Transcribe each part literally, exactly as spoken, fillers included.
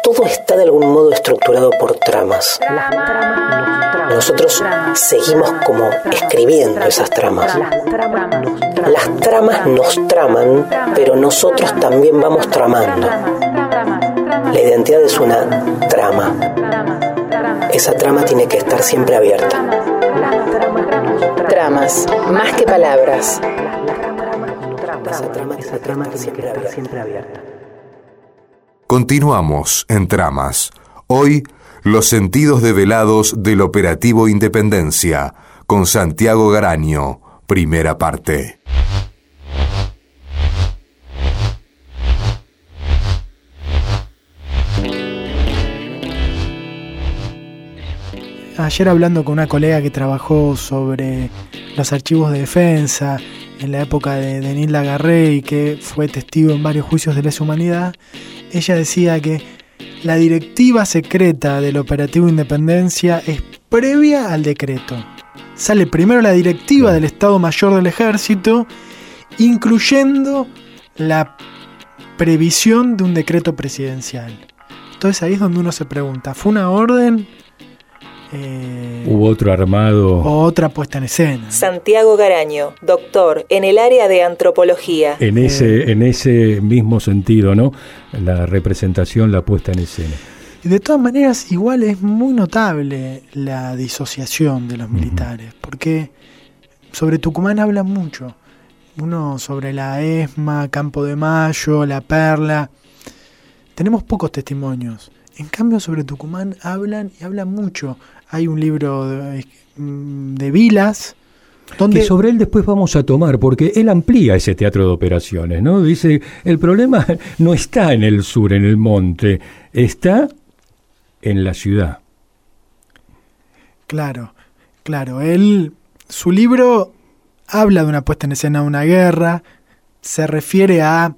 todo está de algún modo estructurado por tramas. Nosotros seguimos como escribiendo esas tramas. Las tramas nos traman, pero nosotros también vamos tramando. La identidad es una trama. Esa trama tiene que estar siempre abierta. Tramas, más que palabras. Esa trama, esa trama tiene que estar siempre abierta. Continuamos en Tramas. Hoy, los sentidos develados del Operativo Independencia, con Santiago Garaño, primera parte. Ayer, hablando con una colega que trabajó sobre los archivos de defensa en la época de Denis Lagarré y que fue testigo en varios juicios de lesa humanidad, ella decía que la directiva secreta del Operativo Independencia es previa al decreto. Sale primero la directiva del Estado Mayor del Ejército, incluyendo la previsión de un decreto presidencial. Entonces ahí es donde uno se pregunta, ¿fue una orden? Eh, ¿Hubo otro armado? O otra puesta en escena. Santiago Garaño, doctor en el área de antropología. En ese, en ese mismo sentido, ¿no? La representación, la puesta en escena. Y de todas maneras, igual es muy notable la disociación de los militares, uh-huh. porque sobre Tucumán hablan mucho. Uno sobre la ESMA, Campo de Mayo, La Perla. Tenemos pocos testimonios. En cambio, sobre Tucumán hablan y hablan mucho. Hay un libro de, de Vilas, donde... que sobre él después vamos a tomar, porque él amplía ese teatro de operaciones, ¿no? Dice, el problema no está en el sur, en el monte, está en la ciudad. Claro, claro. Él, su libro habla de una puesta en escena de una guerra, se refiere a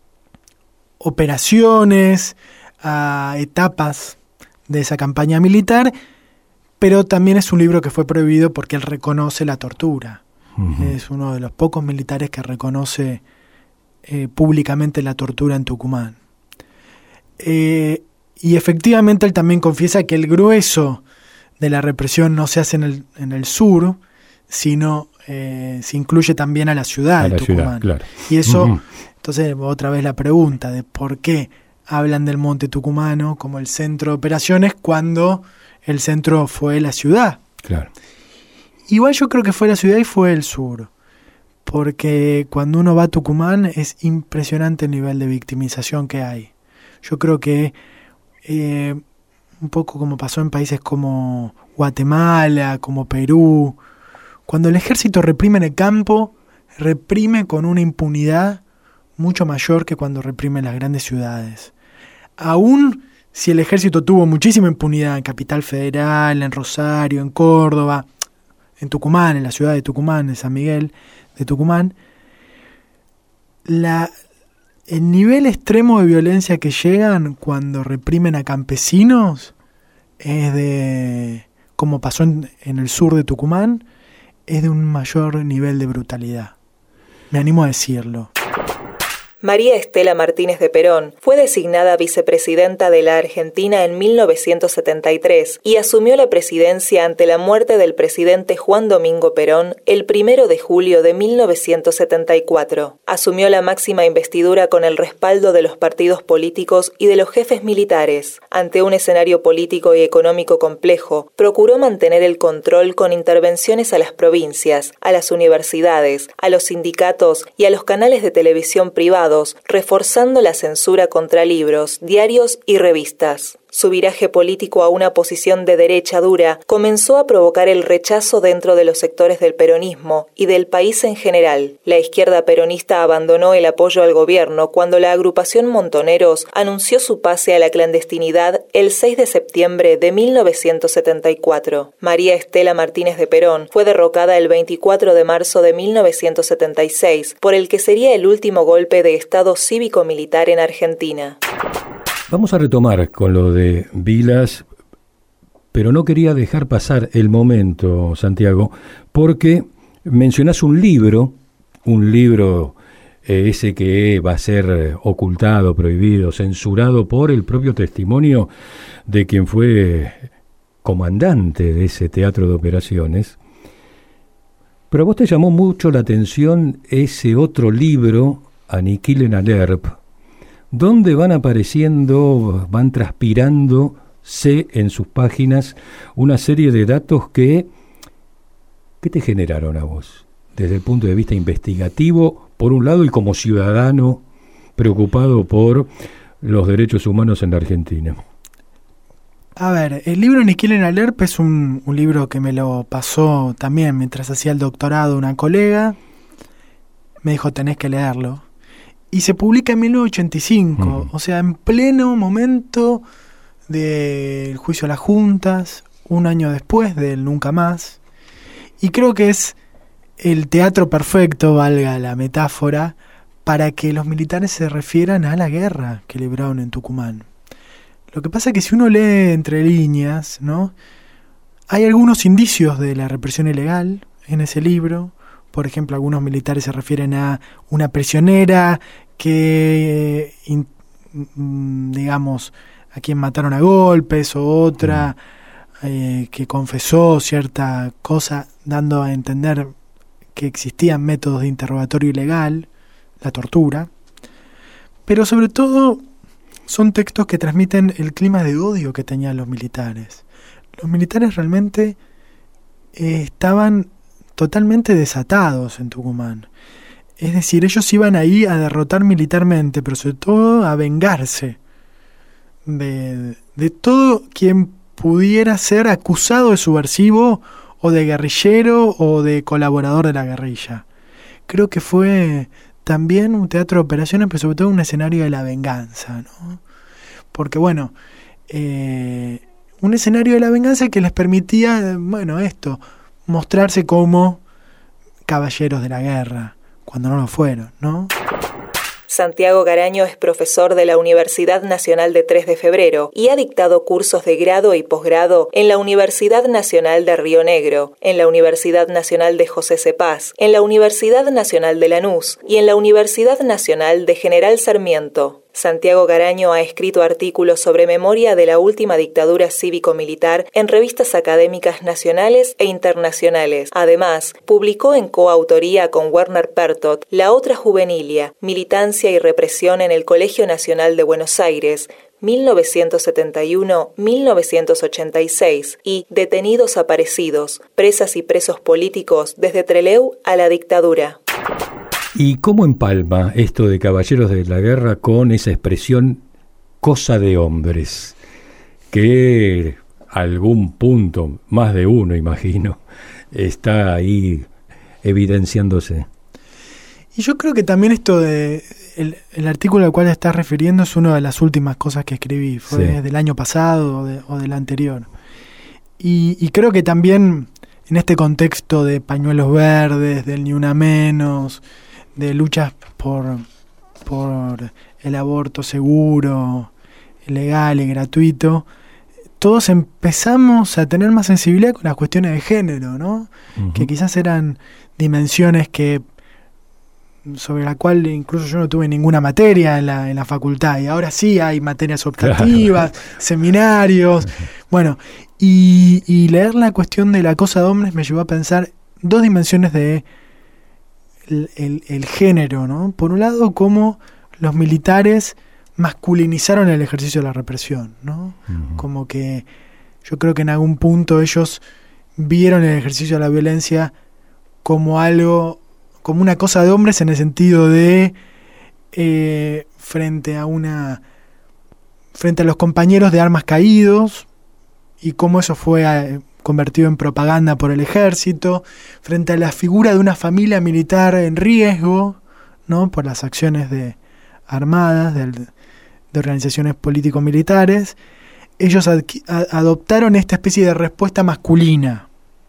operaciones, a etapas de esa campaña militar, pero también es un libro que fue prohibido porque él reconoce la tortura. Uh-huh. Es uno de los pocos militares que reconoce eh, públicamente la tortura en Tucumán. Eh, y efectivamente él también confiesa que el grueso de la represión no se hace en el, en el sur, sino eh, se incluye también a la ciudad a de la Tucumán. Ciudad, claro. Y eso, uh-huh. entonces otra vez la pregunta de por qué hablan del monte tucumano como el centro de operaciones cuando el centro fue la ciudad. Claro. Igual yo creo que fue la ciudad y fue el sur, porque cuando uno va a Tucumán es impresionante el nivel de victimización que hay. Yo creo que eh, un poco como pasó en países como Guatemala, como Perú, cuando el ejército reprime en el campo, reprime con una impunidad mucho mayor que cuando reprime en las grandes ciudades. Aún si el ejército tuvo muchísima impunidad en Capital Federal, en Rosario, en Córdoba, en Tucumán, en la ciudad de Tucumán, en San Miguel de Tucumán, la, el nivel extremo de violencia que llegan cuando reprimen a campesinos es de, como pasó en, en el sur de Tucumán, es de un mayor nivel de brutalidad. Me animo a decirlo. María Estela Martínez de Perón fue designada vicepresidenta de la Argentina en mil novecientos setenta y tres y asumió la presidencia ante la muerte del presidente Juan Domingo Perón el primero de julio de mil novecientos setenta y cuatro. Asumió la máxima investidura con el respaldo de los partidos políticos y de los jefes militares. Ante un escenario político y económico complejo, procuró mantener el control con intervenciones a las provincias, a las universidades, a los sindicatos y a los canales de televisión privados, reforzando la censura contra libros, diarios y revistas. Su viraje político a una posición de derecha dura comenzó a provocar el rechazo dentro de los sectores del peronismo y del país en general. La izquierda peronista abandonó el apoyo al gobierno cuando la agrupación Montoneros anunció su pase a la clandestinidad el seis de septiembre de mil novecientos setenta y cuatro. María Estela Martínez de Perón fue derrocada el veinticuatro de marzo de mil novecientos setenta y seis por el que sería el último golpe de Estado cívico-militar en Argentina. Vamos a retomar con lo de Vilas, pero no quería dejar pasar el momento, Santiago, porque mencionás un libro, un libro eh, ese que va a ser ocultado, prohibido, censurado por el propio testimonio de quien fue comandante de ese teatro de operaciones. Pero a vos te llamó mucho la atención ese otro libro, Aniquilen al E R P, donde van apareciendo, van transpirándose en sus páginas una serie de datos que, ¿qué te generaron a vos? Desde el punto de vista investigativo, por un lado, y como ciudadano preocupado por los derechos humanos en la Argentina. A ver, el libro Aniquilen al E R P es un, un libro que me lo pasó también mientras hacía el doctorado una colega. Me dijo, tenés que leerlo. Y se publica en mil novecientos ochenta y cinco, mm. o sea, en pleno momento del juicio a las juntas, un año después del Nunca Más. Y creo que es el teatro perfecto, valga la metáfora, para que los militares se refieran a la guerra que libraron en Tucumán. Lo que pasa es que si uno lee entre líneas, ¿no?, hay algunos indicios de la represión ilegal en ese libro. Por ejemplo, algunos militares se refieren a una prisionera que, in, digamos, a quien mataron a golpes, o otra eh, que confesó cierta cosa, dando a entender que existían métodos de interrogatorio ilegal, la tortura. Pero sobre todo son textos que transmiten el clima de odio que tenían los militares. Los militares realmente eh, estaban totalmente desatados en Tucumán. Es decir, ellos iban ahí a derrotar militarmente, pero sobre todo a vengarse de, de todo quien pudiera ser acusado de subversivo o de guerrillero o de colaborador de la guerrilla. Creo que fue también un teatro de operaciones, pero sobre todo un escenario de la venganza, ¿no? Porque bueno, eh, un escenario de la venganza que les permitía, bueno, esto, mostrarse como caballeros de la guerra, cuando no lo fueron, ¿no? Santiago Garaño es profesor de la Universidad Nacional de tres de Febrero y ha dictado cursos de grado y posgrado en la Universidad Nacional de Río Negro, en la Universidad Nacional de José Cepaz, en la Universidad Nacional de Lanús y en la Universidad Nacional de General Sarmiento. Santiago Garaño ha escrito artículos sobre memoria de la última dictadura cívico-militar en revistas académicas nacionales e internacionales. Además, publicó en coautoría con Werner Pertot La otra juvenilia, militancia y represión en el Colegio Nacional de Buenos Aires, mil novecientos setenta y uno a mil novecientos ochenta y seis, y Detenidos aparecidos, presas y presos políticos desde Trelew a la dictadura. ¿Y cómo empalma esto de caballeros de la guerra con esa expresión cosa de hombres? Que a algún punto, más de uno imagino, está ahí evidenciándose. Y yo creo que también esto de el, el artículo al cual estás refiriendo es una de las últimas cosas que escribí, fue sí. del año pasado o, de, o del anterior. Y, y creo que también en este contexto de pañuelos verdes, del ni una menos, de luchas por, por el aborto seguro, legal y gratuito, todos empezamos a tener más sensibilidad con las cuestiones de género, ¿no? Uh-huh. Que quizás eran dimensiones que sobre la cual incluso yo no tuve ninguna materia en la, en la facultad, y ahora sí hay materias optativas, claro. seminarios, uh-huh. bueno, y, y leer la cuestión de la cosa de hombres me llevó a pensar dos dimensiones de El, el, el género, ¿no? Por un lado, cómo los militares masculinizaron el ejercicio de la represión, ¿no? Uh-huh. Como que yo creo que en algún punto ellos vieron el ejercicio de la violencia como algo, como una cosa de hombres, en el sentido de eh, frente a una frente a los compañeros de armas caídos, y cómo eso fue a, convertido en propaganda por el ejército, frente a la figura de una familia militar en riesgo, ¿no? Por las acciones de armadas, de, de organizaciones político-militares. Ellos ad, a, adoptaron esta especie de respuesta masculina.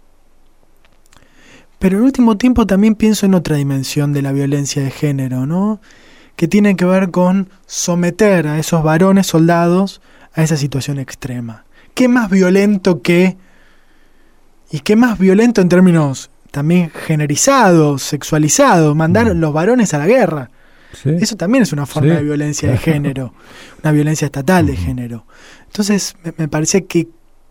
Pero en último tiempo también pienso en otra dimensión de la violencia de género, ¿no? Que tiene que ver con someter a esos varones soldados a esa situación extrema. ¿Qué más violento que Y qué más violento en términos también generizados, sexualizados, mandar mm. los varones a la guerra, Sí. Eso también es una forma Sí. de violencia de género, una violencia estatal de género. Entonces me, me parece que,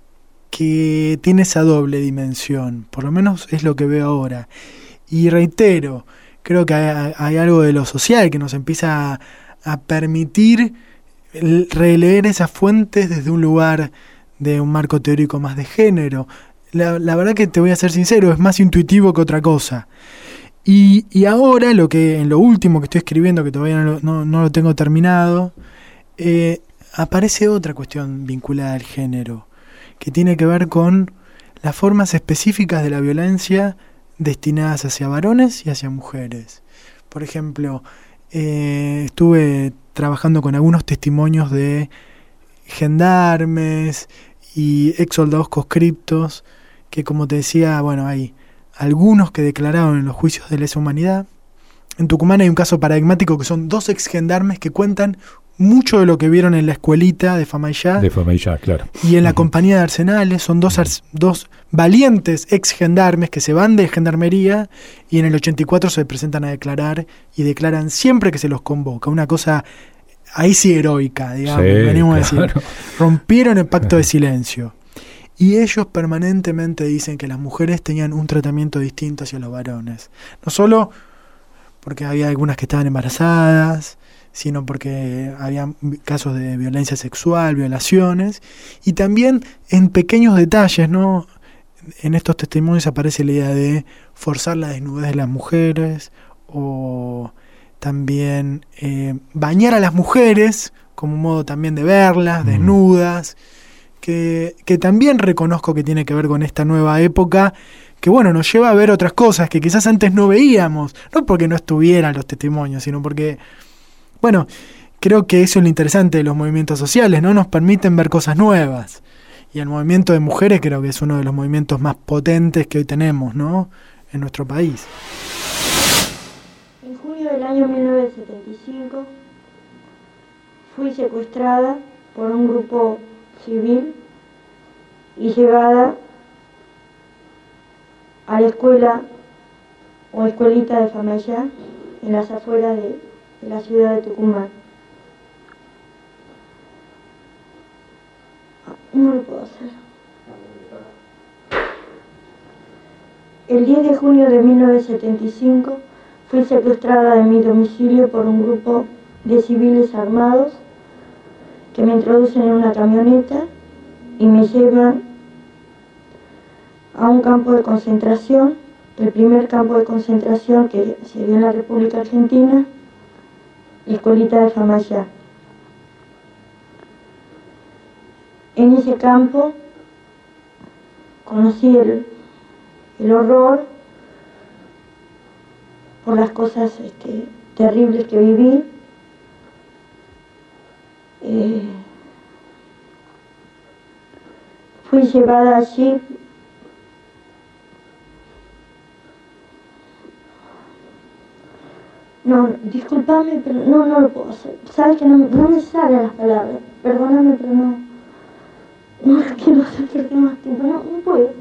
que tiene esa doble dimensión, por lo menos es lo que veo ahora. Y reitero, creo que hay, hay algo de lo social que nos empieza a, a permitir el, releer esas fuentes desde un lugar de un marco teórico más de género. La, la verdad que te voy a ser sincero, es más intuitivo que otra cosa. Y, y ahora, lo que en lo último que estoy escribiendo, que todavía no lo, no, no lo tengo terminado, eh, aparece otra cuestión vinculada al género, que tiene que ver con las formas específicas de la violencia destinadas hacia varones y hacia mujeres. Por ejemplo, eh, estuve trabajando con algunos testimonios de gendarmes y ex soldados conscriptos, que como te decía, bueno, hay algunos que declararon en los juicios de lesa humanidad. En Tucumán hay un caso paradigmático que son dos ex gendarmes que cuentan mucho de lo que vieron en la escuelita de Famaillá. De Famaillá, claro. Y en la Uh-huh. compañía de Arsenales son dos, ars- dos valientes ex gendarmes que se van de gendarmería y en el ochenta y cuatro se presentan a declarar y declaran siempre que se los convoca. Una cosa ahí sí heroica, digamos, Sí, venimos a claro. decir. Rompieron el pacto de silencio. Y ellos permanentemente dicen que las mujeres tenían un tratamiento distinto hacia los varones. No solo porque había algunas que estaban embarazadas, sino porque había casos de violencia sexual, violaciones, y también en pequeños detalles, ¿no? En estos testimonios aparece la idea de forzar la desnudez de las mujeres, o también eh, bañar a las mujeres como un modo también de verlas, Mm. desnudas, que, que también reconozco que tiene que ver con esta nueva época, que bueno, nos lleva a ver otras cosas que quizás antes no veíamos, no porque no estuvieran los testimonios, sino porque, bueno, creo que eso es lo interesante de los movimientos sociales, ¿no? Nos permiten ver cosas nuevas. Y el movimiento de mujeres creo que es uno de los movimientos más potentes que hoy tenemos, ¿no? En nuestro país. En junio del año mil novecientos setenta y cinco fui secuestrada por un grupo civil y llevada a la escuela o escuelita de Famaillá en las afueras de, de la ciudad de Tucumán. No lo puedo hacer. El diez de junio de mil novecientos setenta y cinco fui secuestrada de mi domicilio por un grupo de civiles armados que me introducen en una camioneta y me llevan a un campo de concentración, el primer campo de concentración que se dio en la República Argentina, la escuelita de Famaillá. En ese campo conocí el, el horror por las cosas este, terribles que viví. Eh, fui llevada allí no, discúlpame, pero no, no lo puedo hacer. Sabes que no, no me salen las palabras. Perdóname, pero no. No lo quiero hacer perder más tiempo. No, no puedo.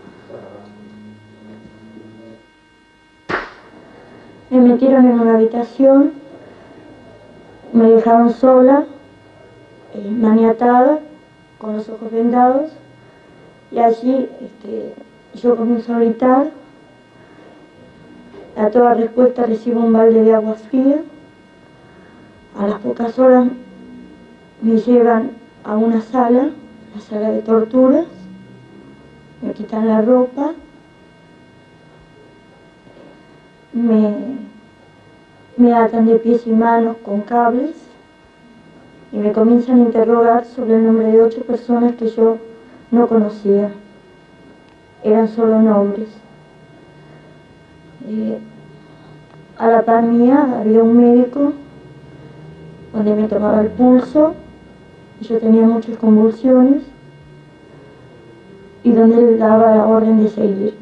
Me metieron en una habitación, me dejaron sola, eh, maniatada, con los ojos vendados, y allí este, yo comienzo a gritar. A toda respuesta recibo un balde de agua fría. A las pocas horas me llevan a una sala, la sala de torturas, me quitan la ropa, me, me atan de pies y manos con cables y me comienzan a interrogar sobre el nombre de ocho personas que yo no conocía. Eran solo nombres. Eh, a la par mía había un médico donde me tomaba el pulso y yo tenía muchas convulsiones y donde él daba la orden de seguir.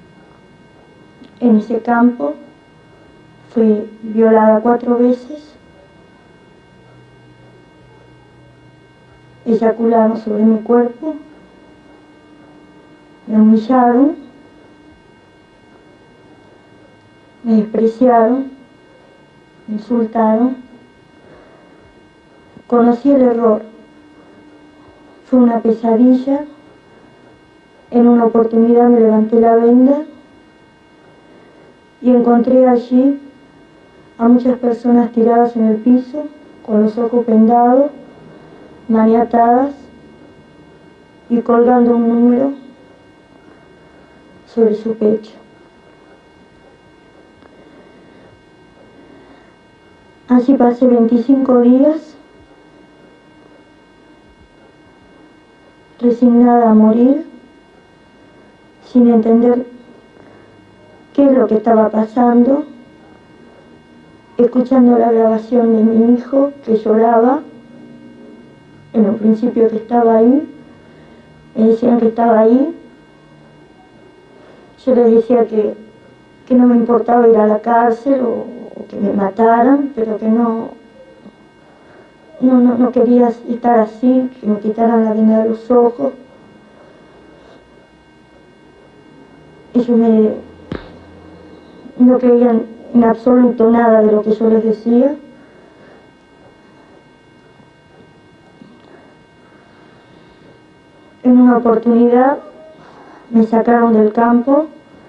En ese campo fui violada cuatro veces, eyacularon sobre mi cuerpo, me humillaron, me despreciaron, insultaron. Conocí el error. Fue una pesadilla. En una oportunidad me levanté la venda y encontré allí a muchas personas tiradas en el piso, con los ojos vendados, maniatadas y colgando un número sobre su pecho. Así pasé veinticinco días resignada a morir, sin entender qué es lo que estaba pasando, escuchando la grabación de mi hijo que lloraba, en un principio que estaba ahí, me decían que estaba ahí, yo les decía que, que no me importaba ir a la cárcel o, o que me mataran, pero que no, no, no, no quería estar así, que me quitaran la venda de los ojos. Ellos me, no creían en absoluto nada de lo que yo les decía. En una oportunidad me sacaron del campo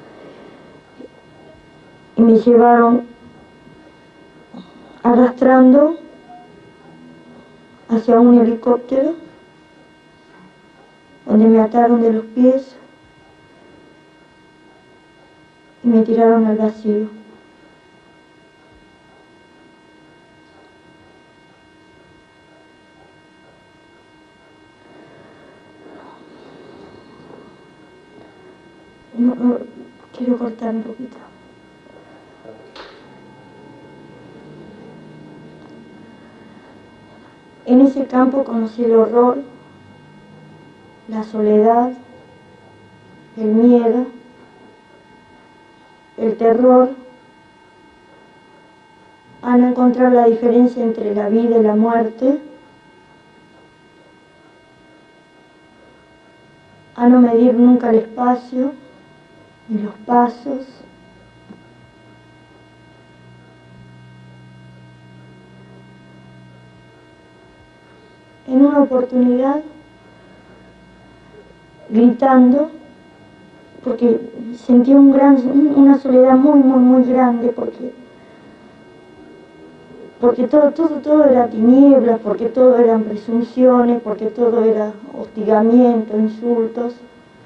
y me llevaron arrastrando hacia un helicóptero donde me ataron de los pies y me tiraron al vacío. No, no, quiero cortar un poquito. En ese campo conocí el horror, la soledad, el miedo, el terror, a no encontrar la diferencia entre la vida y la muerte, a no medir nunca el espacio ni los pasos, en una oportunidad, gritando, porque sentí un gran, una soledad muy, muy, muy grande, porque, porque todo, todo, todo era tinieblas, porque todo eran presunciones, porque todo era hostigamiento, insultos.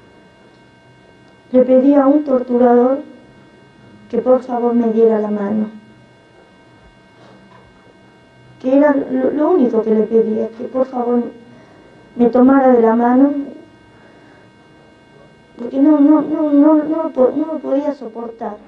Le pedí a un torturador que por favor me diera la mano. Que era lo, lo único que le pedía, que por favor me tomara de la mano, porque no, no, no, no, no, no lo podía soportar.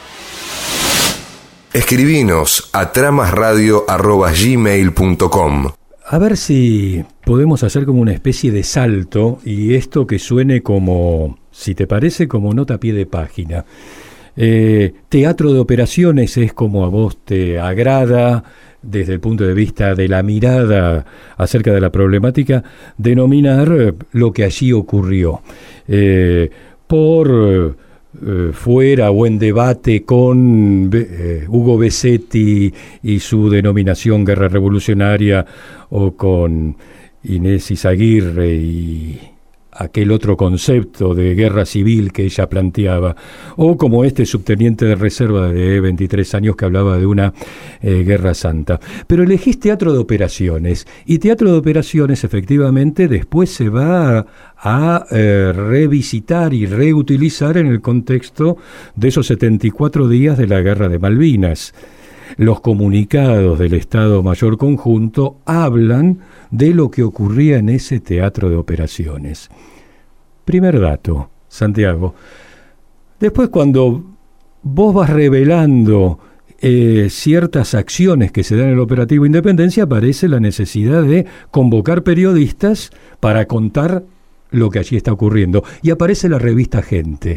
Escribinos a tramasradio arroba gmail punto com. A ver si podemos hacer como una especie de salto y esto que suene como, si te parece, como nota a pie de página. Eh, teatro de operaciones es como a vos te agrada, desde el punto de vista de la mirada acerca de la problemática, denominar lo que allí ocurrió. Eh, por eh, fuera o en debate con eh, Hugo Besetti y su denominación Guerra Revolucionaria, o con Inés Izaguirre y aquel otro concepto de guerra civil que ella planteaba, o como este subteniente de reserva de veintitrés años que hablaba de una eh, guerra santa. Pero elegís teatro de operaciones, y teatro de operaciones efectivamente después se va a, a eh, revisitar y reutilizar en el contexto de esos setenta y cuatro días de la Guerra de Malvinas. Los comunicados del Estado Mayor Conjunto hablan de lo que ocurría en ese teatro de operaciones. Primer dato, Santiago. Después, cuando vos vas revelando eh, ciertas acciones que se dan en el operativo Independencia, aparece la necesidad de convocar periodistas para contar lo que allí está ocurriendo. Y aparece la revista Gente.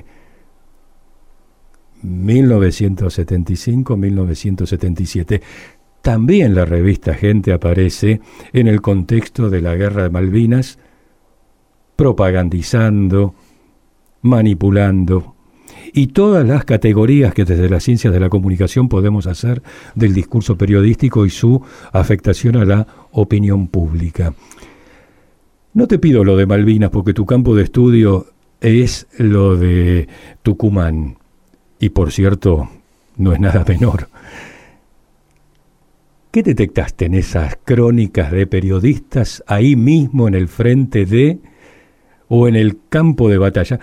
mil novecientos setenta y cinco a mil novecientos setenta y siete. También la revista Gente aparece en el contexto de la Guerra de Malvinas, propagandizando, manipulando y todas las categorías que desde las ciencias de la comunicación podemos hacer del discurso periodístico y su afectación a la opinión pública. No te pido lo de Malvinas porque tu campo de estudio es lo de Tucumán, y por cierto, no es nada menor. ¿Qué detectaste en esas crónicas de periodistas ahí mismo en el frente de o en el campo de batalla?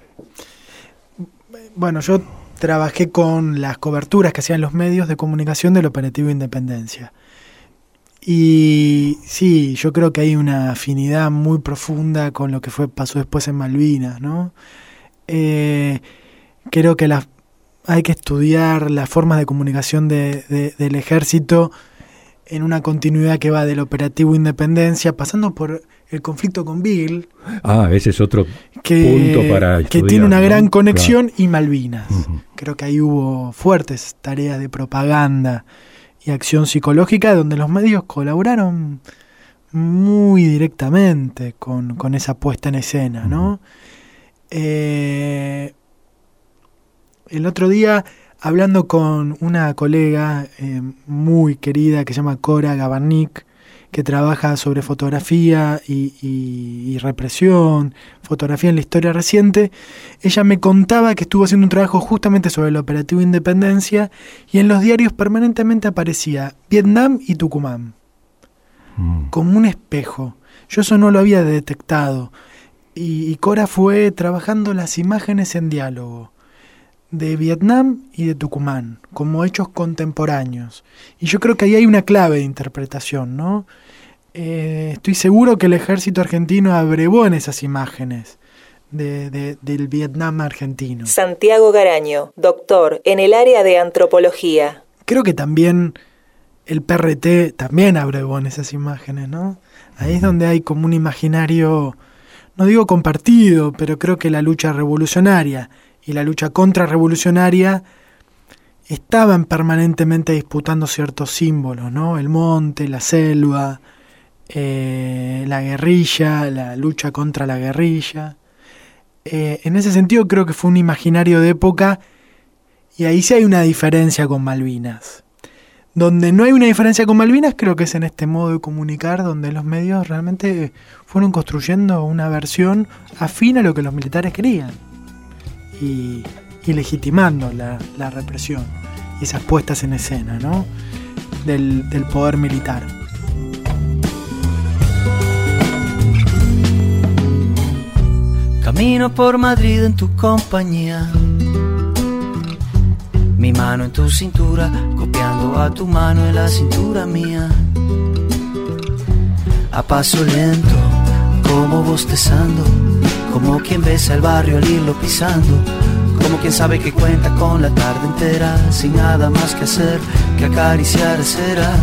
Bueno, yo trabajé con las coberturas que hacían los medios de comunicación del operativo Independencia. Y sí, yo creo que hay una afinidad muy profunda con lo que fue pasó después en Malvinas, ¿no? Eh, creo que la, hay que estudiar las formas de comunicación de, de, del ejército en una continuidad que va del operativo Independencia, pasando por el conflicto con Beagle. Ah, ese es otro que, punto para estudiar, que tiene una ¿no? gran conexión, claro. Y Malvinas. Uh-huh. Creo que ahí hubo fuertes tareas de propaganda y acción psicológica donde los medios colaboraron muy directamente con, con esa puesta en escena, ¿no? Uh-huh. Eh, el otro día, hablando con una colega eh, muy querida que se llama Cora Gabarnik, que trabaja sobre fotografía y, y, y represión, fotografía en la historia reciente, ella me contaba que estuvo haciendo un trabajo justamente sobre el operativo Independencia y en los diarios permanentemente aparecía Vietnam y Tucumán, mm. como un espejo. Yo eso no lo había detectado y, y Cora fue trabajando las imágenes en diálogo de Vietnam y de Tucumán, como hechos contemporáneos. Y yo creo que ahí hay una clave de interpretación, ¿no? Eh, estoy seguro que el ejército argentino abrevó en esas imágenes de, de, del Vietnam argentino. Santiago Garaño, doctor en el área de antropología. Creo que también el P R T también abrevó en esas imágenes, ¿no? Ahí es donde hay como un imaginario, no digo compartido, pero creo que la lucha revolucionaria y la lucha contrarrevolucionaria estaban permanentemente disputando ciertos símbolos, ¿no? El monte, la selva, eh, la guerrilla, la lucha contra la guerrilla. Eh, en ese sentido creo que fue un imaginario de época y ahí sí hay una diferencia con Malvinas. Donde no hay una diferencia con Malvinas creo que es en este modo de comunicar donde los medios realmente fueron construyendo una versión afín a lo que los militares querían. Y, y legitimando la, la represión y esas puestas en escena, ¿no? del, del poder militar. Camino por Madrid en tu compañía, mi mano en tu cintura, copiando a tu mano en la cintura mía. A paso lento, como bostezando, como quien besa el barrio al irlo pisando, como quien sabe que cuenta con la tarde entera, sin nada más que hacer que acariciar ceras.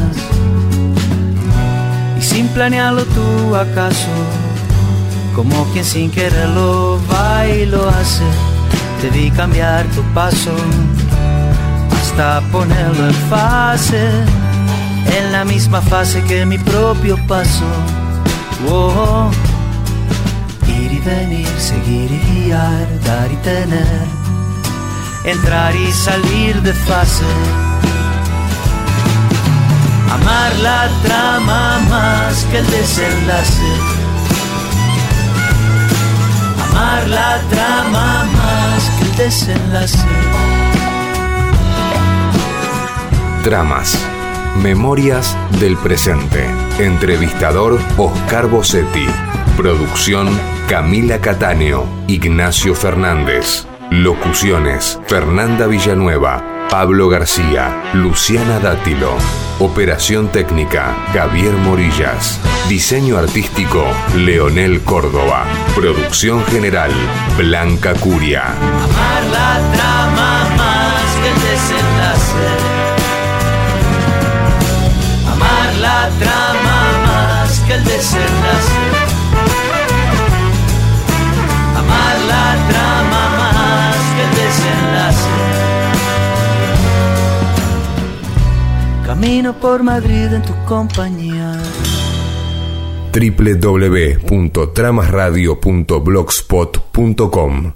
Y sin planearlo tú acaso, como quien sin quererlo va y lo hace, te vi cambiar tu paso hasta ponerlo en fase, en la misma fase que mi propio paso. Oh, ir y venir, seguir y guiar, dar y tener, entrar y salir de fase. Amar la trama más que el desenlace. Amar la trama más que el desenlace. Tramas. Memorias del presente. Entrevistador Oscar Bossetti. Producción Camila Cattaneo, Ignacio Fernández. Locuciones Fernanda Villanueva, Pablo García, Luciana Dátilo. Operación técnica Javier Morillas. Diseño artístico Leonel Córdoba. Producción general Blanca Curia. Amar la trama más que el desenlace. Amar la trama más que el desenlace. Amar la trama más que el desenlace. Camino por Madrid en tu compañía. doble u doble u doble u punto tramas radio punto blogspot punto com